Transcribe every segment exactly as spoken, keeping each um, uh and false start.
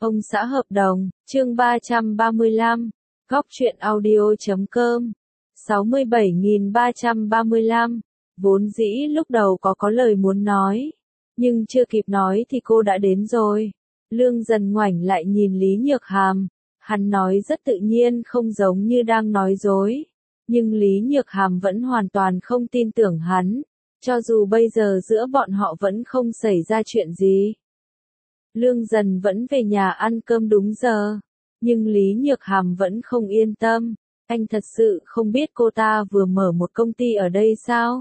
Ông xã hợp đồng, chương ba trăm ba mươi lăm, góc truyện audio chấm com, sáu mươi bảy nghìn ba trăm ba mươi lăm, vốn dĩ lúc đầu có có lời muốn nói, nhưng chưa kịp nói thì cô đã đến rồi. Lương Dần ngoảnh lại nhìn Lý Nhược Hàm, hắn nói rất tự nhiên không giống như đang nói dối, nhưng Lý Nhược Hàm vẫn hoàn toàn không tin tưởng hắn, cho dù bây giờ giữa bọn họ vẫn không xảy ra chuyện gì. Lương Dần vẫn về nhà ăn cơm đúng giờ, nhưng Lý Nhược Hàm vẫn không yên tâm, anh thật sự không biết cô ta vừa mở một công ty ở đây sao?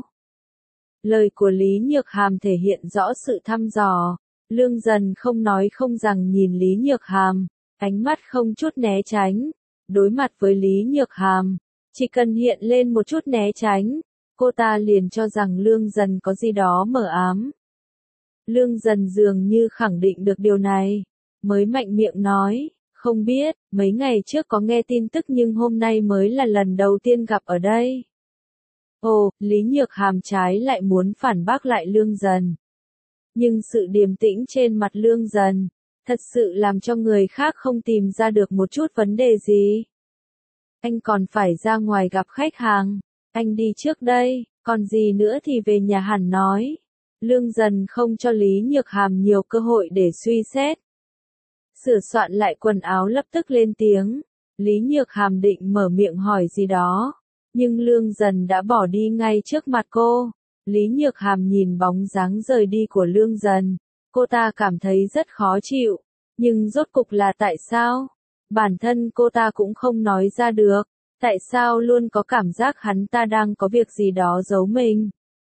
Lời của Lý Nhược Hàm thể hiện rõ sự thăm dò, Lương Dần không nói không rằng nhìn Lý Nhược Hàm, ánh mắt không chút né tránh, đối mặt với Lý Nhược Hàm, chỉ cần hiện lên một chút né tránh, cô ta liền cho rằng Lương Dần có gì đó mờ ám. Lương Dần dường như khẳng định được điều này, mới mạnh miệng nói, không biết, mấy ngày trước có nghe tin tức nhưng hôm nay mới là lần đầu tiên gặp ở đây. Ồ, Lý Nhược Hàm trái lại muốn phản bác lại Lương Dần. Nhưng sự điềm tĩnh trên mặt Lương Dần, thật sự làm cho người khác không tìm ra được một chút vấn đề gì. Anh còn phải ra ngoài gặp khách hàng, anh đi trước đây, còn gì nữa thì về nhà hẳn nói. Lương Dần không cho Lý Nhược Hàm nhiều cơ hội để suy xét. Sửa soạn lại quần áo lập tức lên tiếng, Lý Nhược Hàm định mở miệng hỏi gì đó, nhưng Lương Dần đã bỏ đi ngay trước mặt cô. Lý Nhược Hàm nhìn bóng dáng rời đi của Lương Dần, cô ta cảm thấy rất khó chịu, nhưng rốt cục là tại sao? Bản thân cô ta cũng không nói ra được, tại sao luôn có cảm giác hắn ta đang có việc gì đó giấu mình.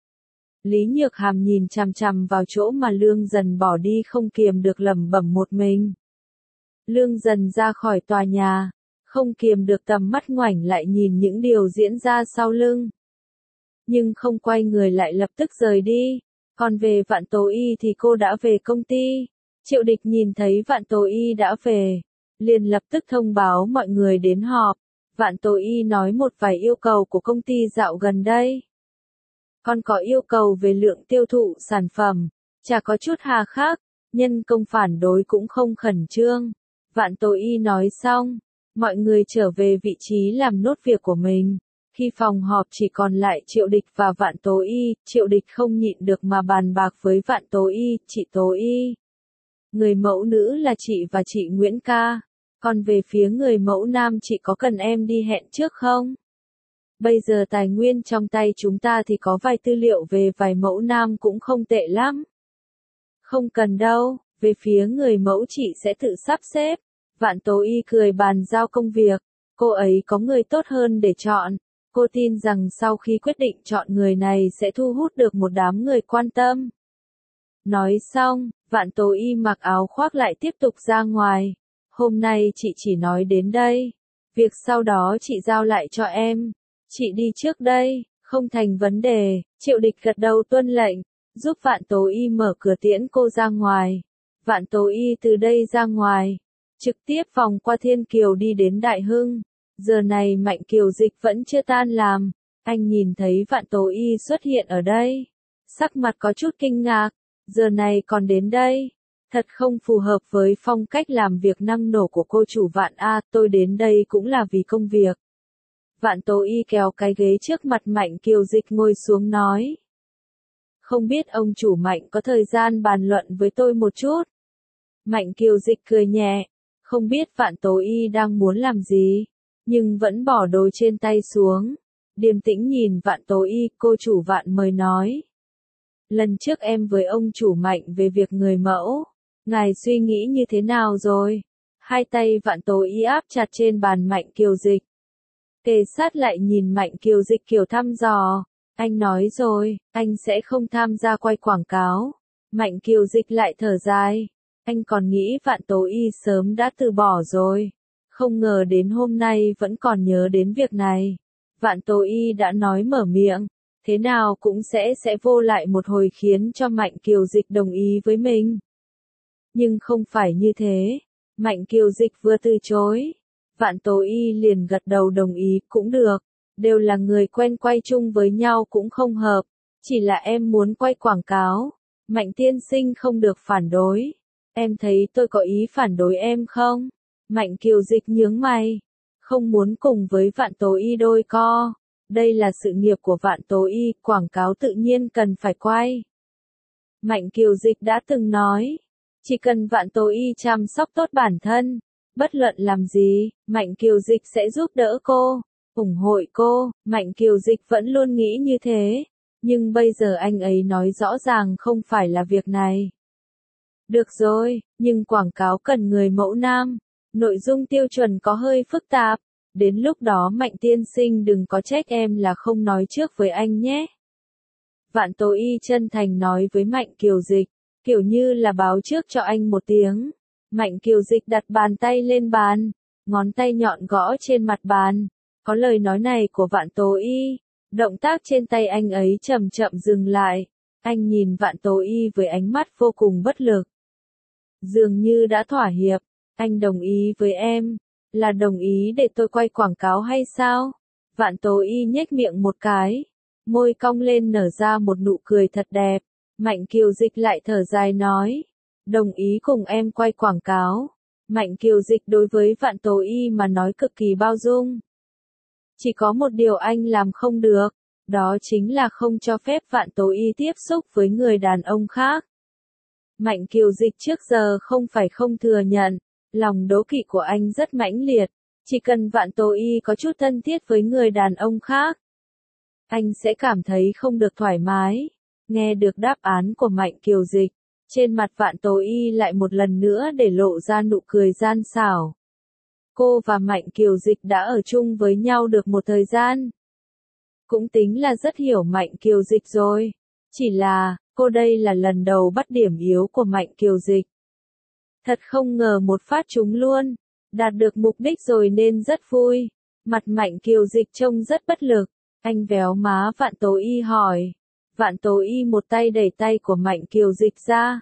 Lý Nhược Hàm nhìn chằm chằm vào chỗ mà Lương Dần bỏ đi không kiềm được lẩm bẩm một mình. Lương Dần ra khỏi tòa nhà, không kiềm được tầm mắt ngoảnh lại nhìn những điều diễn ra sau lưng. Nhưng không quay người lại lập tức rời đi, còn về Vạn Tố Y thì cô đã về công ty. Triệu Địch nhìn thấy Vạn Tố Y đã về, liền lập tức thông báo mọi người đến họp. Vạn Tố Y nói một vài yêu cầu của công ty dạo gần đây. Còn có yêu cầu về lượng tiêu thụ sản phẩm, chả có chút hà khắc, nhân công phản đối cũng không khẩn trương. Vạn Tố Y nói xong, mọi người trở về vị trí làm nốt việc của mình. Khi phòng họp chỉ còn lại Triệu Địch và Vạn Tố Y, Triệu Địch không nhịn được mà bàn bạc với Vạn Tố Y, chị Tố Y. Người mẫu nữ là chị và chị Nguyễn Ca, còn về phía người mẫu nam chị có cần em đi hẹn trước không? Bây giờ tài nguyên trong tay chúng ta thì có vài tư liệu về vài mẫu nam cũng không tệ lắm. Không cần đâu, về phía người mẫu chị sẽ tự sắp xếp. Vạn Tố Y cười bàn giao công việc, cô ấy có người tốt hơn để chọn. Cô tin rằng sau khi quyết định chọn người này sẽ thu hút được một đám người quan tâm. Nói xong, Vạn Tố Y mặc áo khoác lại tiếp tục ra ngoài. Hôm nay chị chỉ nói đến đây. Việc sau đó chị giao lại cho em. Chị đi trước đây, không thành vấn đề. Triệu Địch gật đầu tuân lệnh, giúp Vạn Tố Y mở cửa tiễn cô ra ngoài. Vạn Tố Y từ đây ra ngoài, trực tiếp vòng qua Thiên Kiều đi đến Đại Hưng. Giờ này Mạnh Kiều Dịch vẫn chưa tan làm, anh nhìn thấy Vạn Tố Y xuất hiện ở đây. Sắc mặt có chút kinh ngạc, giờ này còn đến đây. Thật không phù hợp với phong cách làm việc năng nổ của cô chủ Vạn A, tôi đến đây cũng là vì công việc. Vạn Tố Y kéo cái ghế trước mặt Mạnh Kiều Dịch ngồi xuống nói. Không biết ông chủ Mạnh có thời gian bàn luận với tôi một chút. Mạnh Kiều Dịch cười nhẹ, không biết Vạn Tố Y đang muốn làm gì, nhưng vẫn bỏ đồ trên tay xuống. Điềm tĩnh nhìn Vạn Tố Y, cô chủ Vạn mới nói. Lần trước em với ông chủ Mạnh về việc người mẫu, ngài suy nghĩ như thế nào rồi? Hai tay Vạn Tố Y áp chặt trên bàn Mạnh Kiều Dịch. Kề sát lại nhìn Mạnh Kiều Dịch kiểu thăm dò. Anh nói rồi, anh sẽ không tham gia quay quảng cáo. Mạnh Kiều Dịch lại thở dài. Anh còn nghĩ Vạn Tố Y sớm đã từ bỏ rồi. Không ngờ đến hôm nay vẫn còn nhớ đến việc này. Vạn Tố Y đã nói mở miệng, thế nào cũng sẽ sẽ vô lại một hồi khiến cho Mạnh Kiều Dịch đồng ý với mình. Nhưng không phải như thế. Mạnh Kiều Dịch vừa từ chối. Vạn Tố Y liền gật đầu đồng ý, cũng được. Đều là người quen, quay chung với nhau cũng không hợp. Chỉ là em muốn quay quảng cáo. Mạnh tiên sinh không được phản đối. Em thấy tôi có ý phản đối em không? Mạnh Kiều Dịch nhướng mày. Không muốn cùng với Vạn Tố Y đôi co. Đây là sự nghiệp của Vạn Tố Y, quảng cáo tự nhiên cần phải quay. Mạnh Kiều Dịch đã từng nói, chỉ cần Vạn Tố Y chăm sóc tốt bản thân, bất luận làm gì, Mạnh Kiều Dịch sẽ giúp đỡ cô, ủng hộ cô. Mạnh Kiều Dịch vẫn luôn nghĩ như thế, nhưng bây giờ anh ấy nói rõ ràng không phải là việc này. Được rồi, nhưng quảng cáo cần người mẫu nam, nội dung tiêu chuẩn có hơi phức tạp, đến lúc đó Mạnh tiên sinh đừng có trách em là không nói trước với anh nhé. Vạn Tố Y chân thành nói với Mạnh Kiều Dịch, kiểu như là báo trước cho anh một tiếng. Mạnh Kiều Dịch đặt bàn tay lên bàn, ngón tay nhọn gõ trên mặt bàn. Có lời nói này của Vạn Tố Y, động tác trên tay anh ấy chậm chậm dừng lại. Anh nhìn Vạn Tố Y với ánh mắt vô cùng bất lực. Dường như đã thỏa hiệp, anh đồng ý với em, là đồng ý để tôi quay quảng cáo hay sao? Vạn Tố Y nhếch miệng một cái, môi cong lên nở ra một nụ cười thật đẹp. Mạnh Kiều Dịch lại thở dài nói, đồng ý cùng em quay quảng cáo. Mạnh Kiều Dịch đối với Vạn Tố Y mà nói cực kỳ bao dung. Chỉ có một điều anh làm không được, đó chính là không cho phép Vạn Tố Y tiếp xúc với người đàn ông khác. Mạnh Kiều Dịch trước giờ không phải không thừa nhận, lòng đố kỵ của anh rất mãnh liệt, chỉ cần Vạn Tố Y có chút thân thiết với người đàn ông khác, anh sẽ cảm thấy không được thoải mái. Nghe được đáp án của Mạnh Kiều Dịch, trên mặt Vạn Tố Y lại một lần nữa để lộ ra nụ cười gian xảo. Cô và Mạnh Kiều Dịch đã ở chung với nhau được một thời gian. Cũng tính là rất hiểu Mạnh Kiều Dịch rồi. Chỉ là, cô đây là lần đầu bắt điểm yếu của Mạnh Kiều Dịch. Thật không ngờ một phát trúng luôn. Đạt được mục đích rồi nên rất vui. Mặt Mạnh Kiều Dịch trông rất bất lực. Anh véo má Vạn Tố Y hỏi. Vạn Tố Y một tay đẩy tay của Mạnh Kiều Dịch ra.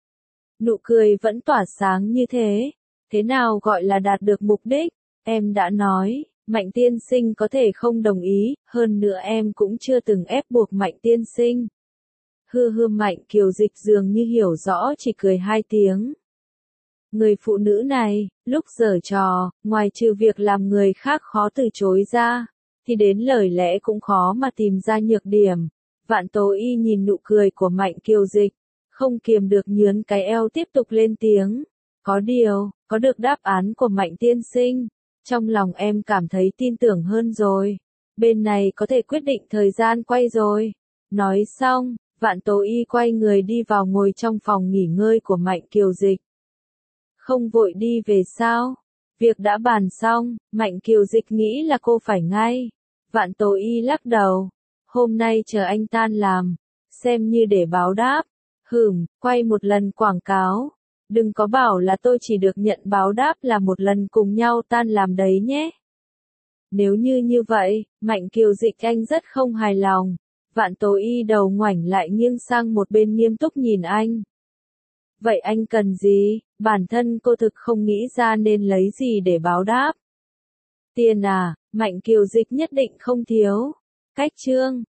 Nụ cười vẫn tỏa sáng như thế. Thế nào gọi là đạt được mục đích? Em đã nói, Mạnh tiên sinh có thể không đồng ý, hơn nữa em cũng chưa từng ép buộc Mạnh tiên sinh. Hư hư Mạnh Kiều Dịch dường như hiểu rõ chỉ cười hai tiếng. Người phụ nữ này, lúc giở trò, ngoài trừ việc làm người khác khó từ chối ra, thì đến lời lẽ cũng khó mà tìm ra nhược điểm. Vạn Tố Y nhìn nụ cười của Mạnh Kiều Dịch, không kiềm được nhướn cái eo tiếp tục lên tiếng. Có điều, có được đáp án của Mạnh tiên sinh, trong lòng em cảm thấy tin tưởng hơn rồi. Bên này có thể quyết định thời gian quay rồi. Nói xong, Vạn Tố Y quay người đi vào ngồi trong phòng nghỉ ngơi của Mạnh Kiều Dịch. Không vội đi về sao? Việc đã bàn xong, Mạnh Kiều Dịch nghĩ là cô phải ngay. Vạn Tố Y lắc đầu. Hôm nay chờ anh tan làm, xem như để báo đáp. Hửm, quay một lần quảng cáo. Đừng có bảo là tôi chỉ được nhận báo đáp là một lần cùng nhau tan làm đấy nhé. Nếu như như vậy, Mạnh Kiều Dịch anh rất không hài lòng. Vạn Tố Y đầu ngoảnh lại nghiêng sang một bên nghiêm túc nhìn anh. Vậy anh cần gì? Bản thân cô thực không nghĩ ra nên lấy gì để báo đáp. Tiền à, Mạnh Kiều Dịch nhất định không thiếu. Cách chương